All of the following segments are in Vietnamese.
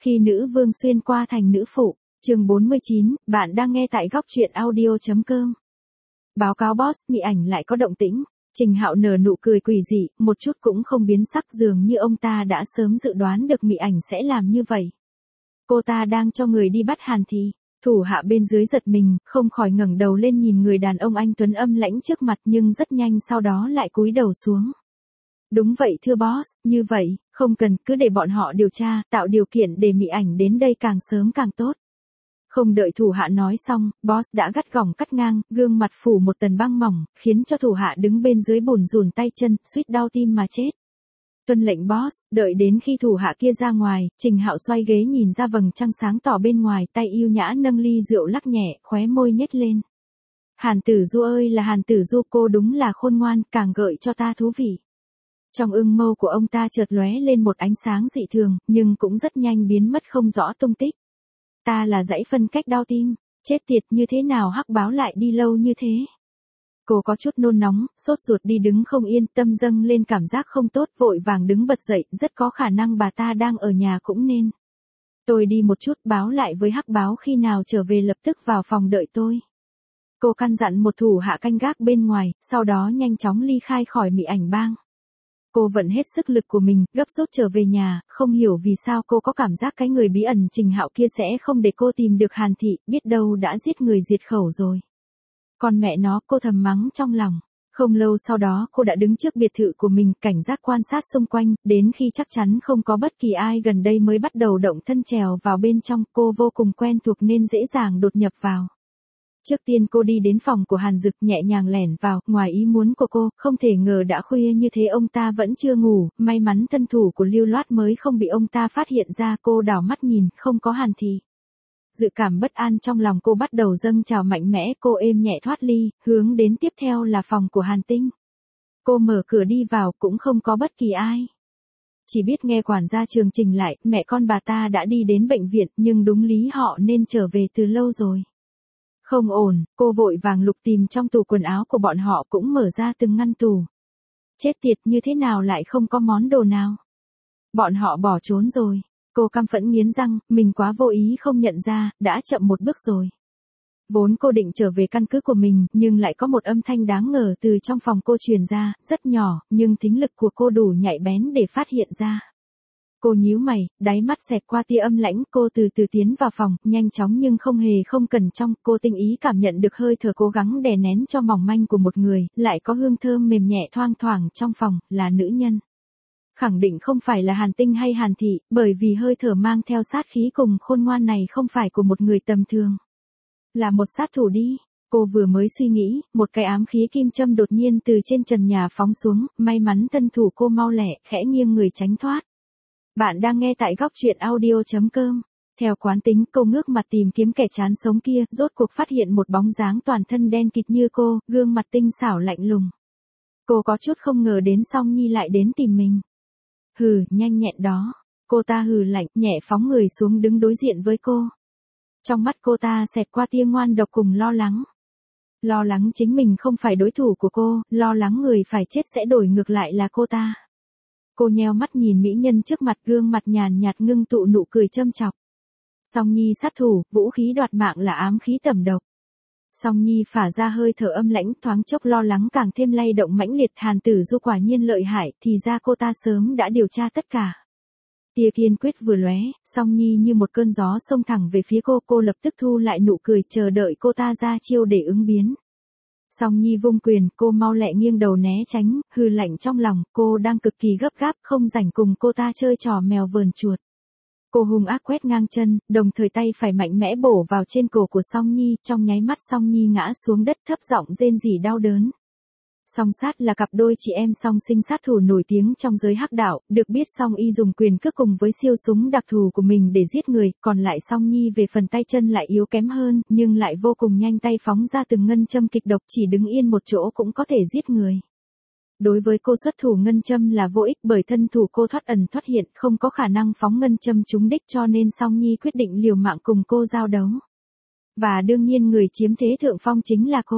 Khi nữ vương xuyên qua thành nữ phụ, chương 49, bạn đang nghe tại góc truyện audio.com. Báo cáo boss, Mị Ảnh lại có động tĩnh. Trình Hạo nở nụ cười quỷ dị, một chút cũng không biến sắc, dường như ông ta đã sớm dự đoán được Mị Ảnh sẽ làm như vậy. Cô ta đang cho người đi bắt Hàn Thị. Thủ hạ bên dưới giật mình, không khỏi ngẩng đầu lên nhìn người đàn ông anh tuấn âm lãnh trước mặt, nhưng rất nhanh sau đó lại cúi đầu xuống. Đúng vậy thưa boss, như vậy, không cần, cứ để bọn họ điều tra, tạo điều kiện để Mị Ảnh đến đây càng sớm càng tốt. Không đợi thủ hạ nói xong, boss đã gắt gỏng cắt ngang, gương mặt phủ một tầng băng mỏng, khiến cho thủ hạ đứng bên dưới bủn rủn tay chân, suýt đau tim mà chết. Tuân lệnh boss. Đợi đến khi thủ hạ kia ra ngoài, Trình Hạo xoay ghế nhìn ra vầng trăng sáng tỏ bên ngoài, tay yêu nhã nâng ly rượu lắc nhẹ, khóe môi nhếch lên. Hàn Tử Du ơi là Hàn Tử Du, cô đúng là khôn ngoan, càng gợi cho ta thú vị. Trong ưng mâu của ông ta chợt lóe lên một ánh sáng dị thường, nhưng cũng rất nhanh biến mất không rõ tung tích. Ta là dãy phân cách đau tim, chết tiệt, như thế nào hắc báo lại đi lâu như thế? Cô có chút nôn nóng, sốt ruột đi đứng không yên, tâm dâng lên cảm giác không tốt, vội vàng đứng bật dậy, rất có khả năng bà ta đang ở nhà cũng nên. Tôi đi một chút, báo lại với hắc báo khi nào trở về lập tức vào phòng đợi tôi. Cô căn dặn một thủ hạ canh gác bên ngoài, sau đó nhanh chóng ly khai khỏi Mị Ảnh bang. Cô vận hết sức lực của mình, gấp rút trở về nhà, không hiểu vì sao cô có cảm giác cái người bí ẩn Trình Hạo kia sẽ không để cô tìm được Hàn Thị, biết đâu đã giết người diệt khẩu rồi. Còn mẹ nó, cô thầm mắng trong lòng. Không lâu sau đó cô đã đứng trước biệt thự của mình, cảnh giác quan sát xung quanh, đến khi chắc chắn không có bất kỳ ai gần đây mới bắt đầu động thân trèo vào bên trong, cô vô cùng quen thuộc nên dễ dàng đột nhập vào. Trước tiên cô đi đến phòng của Hàn Dực, nhẹ nhàng lẻn vào, ngoài ý muốn của cô, không thể ngờ đã khuya như thế ông ta vẫn chưa ngủ, may mắn thân thủ của Lưu Loát mới không bị ông ta phát hiện ra. Cô đảo mắt nhìn, không có Hàn Thị. Dự cảm bất an trong lòng cô bắt đầu dâng trào mạnh mẽ, cô êm nhẹ thoát ly, hướng đến tiếp theo là phòng của Hàn Tinh. Cô mở cửa đi vào, cũng không có bất kỳ ai. Chỉ biết nghe quản gia Trường trình lại, mẹ con bà ta đã đi đến bệnh viện, nhưng đúng lý họ nên trở về từ lâu rồi. Không ổn, cô vội vàng lục tìm trong tủ quần áo của bọn họ, cũng mở ra từng ngăn tủ. Chết tiệt, như thế nào lại không có món đồ nào? Bọn họ bỏ trốn rồi. Cô căm phẫn nghiến răng, mình quá vô ý không nhận ra, đã chậm một bước rồi. Vốn cô định trở về căn cứ của mình, nhưng lại có một âm thanh đáng ngờ từ trong phòng cô truyền ra, rất nhỏ, nhưng thính lực của cô đủ nhạy bén để phát hiện ra. Cô nhíu mày, đáy mắt xẹt qua tia âm lãnh, cô từ từ tiến vào phòng, nhanh chóng nhưng không hề không cẩn trọng, cô tinh ý cảm nhận được hơi thở cố gắng đè nén cho mỏng manh của một người, lại có hương thơm mềm nhẹ thoang thoảng trong phòng, là nữ nhân. Khẳng định không phải là Hàn Tinh hay Hàn Thị, bởi vì hơi thở mang theo sát khí cùng khôn ngoan này không phải của một người tầm thường. Là một sát thủ đi. Cô vừa mới suy nghĩ, một cái ám khí kim châm đột nhiên từ trên trần nhà phóng xuống, may mắn thân thủ cô mau lẹ, khẽ nghiêng người tránh thoát. Bạn đang nghe tại góc truyện audio.com. Theo quán tính, cô ngước mặt tìm kiếm kẻ chán sống kia, rốt cuộc phát hiện một bóng dáng toàn thân đen kịt như cô, gương mặt tinh xảo lạnh lùng. Cô có chút không ngờ đến Song Nhi lại đến tìm mình. Hừ, nhanh nhẹn đó. Cô ta hừ lạnh, nhẹ phóng người xuống đứng đối diện với cô. Trong mắt cô ta xẹt qua tia ngoan độc cùng lo lắng. Lo lắng chính mình không phải đối thủ của cô, lo lắng người phải chết sẽ đổi ngược lại là cô ta. Cô nheo mắt nhìn mỹ nhân trước mặt, gương mặt nhàn nhạt ngưng tụ nụ cười châm chọc. Song Nhi sát thủ, vũ khí đoạt mạng là ám khí tẩm độc. Song Nhi phả ra hơi thở âm lãnh, thoáng chốc lo lắng càng thêm lay động mãnh liệt. Hàn Tử Du quả nhiên lợi hại, thì ra cô ta sớm đã điều tra tất cả. Tia kiên quyết vừa lóe, Song Nhi như một cơn gió xông thẳng về phía cô lập tức thu lại nụ cười, chờ đợi cô ta ra chiêu để ứng biến. Song Nhi vung quyền, cô mau lẹ nghiêng đầu né tránh, hừ lạnh trong lòng, cô đang cực kỳ gấp gáp, không rảnh cùng cô ta chơi trò mèo vờn chuột. Cô hung ác quét ngang chân, đồng thời tay phải mạnh mẽ bổ vào trên cổ của Song Nhi, trong nháy mắt Song Nhi ngã xuống đất thấp giọng rên rỉ đau đớn. Song Sát là cặp đôi chị em song sinh sát thủ nổi tiếng trong giới hắc đạo, được biết Song Y dùng quyền cước cùng với siêu súng đặc thù của mình để giết người, còn lại Song Nhi về phần tay chân lại yếu kém hơn, nhưng lại vô cùng nhanh tay phóng ra từng ngân châm kịch độc, chỉ đứng yên một chỗ cũng có thể giết người. Đối với cô xuất thủ ngân châm là vô ích, bởi thân thủ cô thoát ẩn thoát hiện, không có khả năng phóng ngân châm trúng đích, cho nên Song Nhi quyết định liều mạng cùng cô giao đấu. Và đương nhiên người chiếm thế thượng phong chính là cô.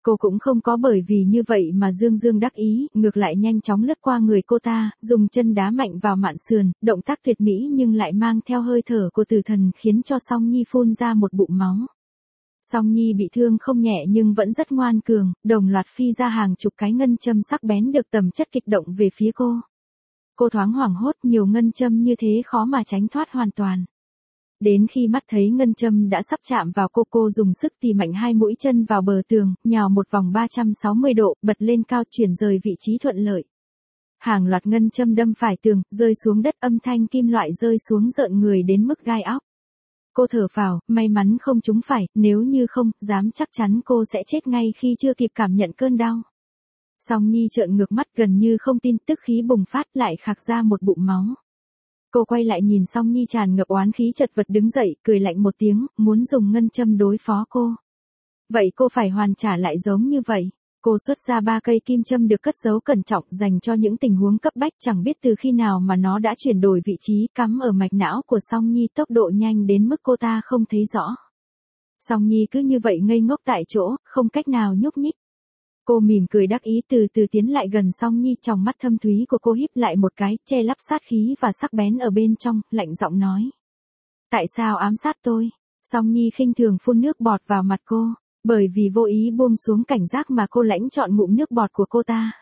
Cô cũng không có bởi vì như vậy mà dương dương đắc ý, ngược lại nhanh chóng lướt qua người cô ta, dùng chân đá mạnh vào mạn sườn, động tác tuyệt mỹ nhưng lại mang theo hơi thở của tử thần khiến cho Song Nhi phun ra một bụng máu. Song Nhi bị thương không nhẹ nhưng vẫn rất ngoan cường, đồng loạt phi ra hàng chục cái ngân châm sắc bén được tầm chất kịch động về phía cô. Cô thoáng hoảng hốt, nhiều ngân châm như thế khó mà tránh thoát hoàn toàn. Đến khi mắt thấy ngân châm đã sắp chạm vào cô dùng sức tì mạnh hai mũi chân vào bờ tường, nhào một vòng 360 độ, bật lên cao chuyển rời vị trí thuận lợi. Hàng loạt ngân châm đâm phải tường, rơi xuống đất, âm thanh kim loại rơi xuống rợn người đến mức gai óc. Cô thở phào, may mắn không trúng phải, nếu như không, dám chắc chắn cô sẽ chết ngay khi chưa kịp cảm nhận cơn đau. Song Nhi trợn ngược mắt gần như không tin, tức khí bùng phát lại khạc ra một bụng máu. Cô quay lại nhìn Song Nhi tràn ngập oán khí chật vật đứng dậy, cười lạnh một tiếng, muốn dùng ngân châm đối phó cô. Vậy cô phải hoàn trả lại giống như vậy. Cô xuất ra 3 cây kim châm được cất giấu cẩn trọng dành cho những tình huống cấp bách, chẳng biết từ khi nào mà nó đã chuyển đổi vị trí cắm ở mạch não của Song Nhi, tốc độ nhanh đến mức cô ta không thấy rõ. Song Nhi cứ như vậy ngây ngốc tại chỗ, không cách nào nhúc nhích. Cô mỉm cười đắc ý từ từ tiến lại gần Song Nhi, trong mắt thâm thúy của cô híp lại một cái, che lấp sát khí và sắc bén ở bên trong, lạnh giọng nói. Tại sao ám sát tôi? Song Nhi khinh thường phun nước bọt vào mặt cô, bởi vì vô ý buông xuống cảnh giác mà cô lãnh chọn ngụm nước bọt của cô ta.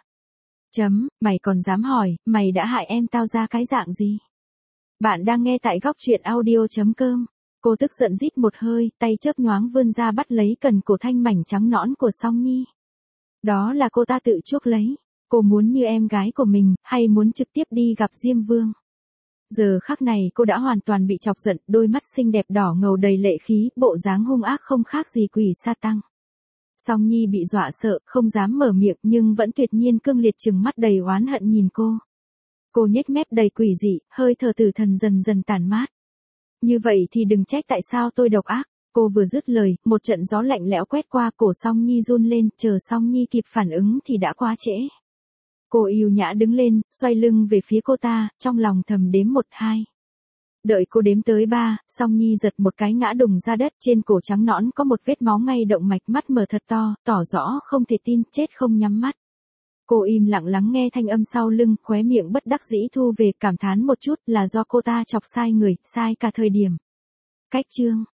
Mày còn dám hỏi, mày đã hại em tao ra cái dạng gì? Bạn đang nghe tại góc truyện audio.com. Cô tức giận rít một hơi, tay chớp nhoáng vươn ra bắt lấy cần cổ thanh mảnh trắng nõn của Song Nhi. Đó là cô ta tự chuốc lấy. Cô muốn như em gái của mình, hay muốn trực tiếp đi gặp Diêm Vương? Giờ khắc này cô đã hoàn toàn bị chọc giận, đôi mắt xinh đẹp đỏ ngầu đầy lệ khí, bộ dáng hung ác không khác gì quỷ sa tăng. Song Nhi bị dọa sợ, không dám mở miệng nhưng vẫn tuyệt nhiên cương liệt trừng mắt đầy oán hận nhìn cô. Cô nhếch mép đầy quỷ dị, hơi thở tử thần dần dần tàn mát. Như vậy thì đừng trách tại sao tôi độc ác. Cô vừa dứt lời, một trận gió lạnh lẽo quét qua, cổ Song Nhi run lên, chờ Song Nhi kịp phản ứng thì đã quá trễ. Cô yêu nhã đứng lên, xoay lưng về phía cô ta, trong lòng thầm đếm 1, 2. Đợi cô đếm tới 3, Song Nhi giật một cái ngã đùng ra đất, trên cổ trắng nõn có một vết máu ngay động mạch, mắt mở thật to, tỏ rõ không thể tin, chết không nhắm mắt. Cô im lặng lắng nghe thanh âm sau lưng, khóe miệng bất đắc dĩ thu về, cảm thán một chút là do cô ta chọc sai người, sai cả thời điểm. Cách chương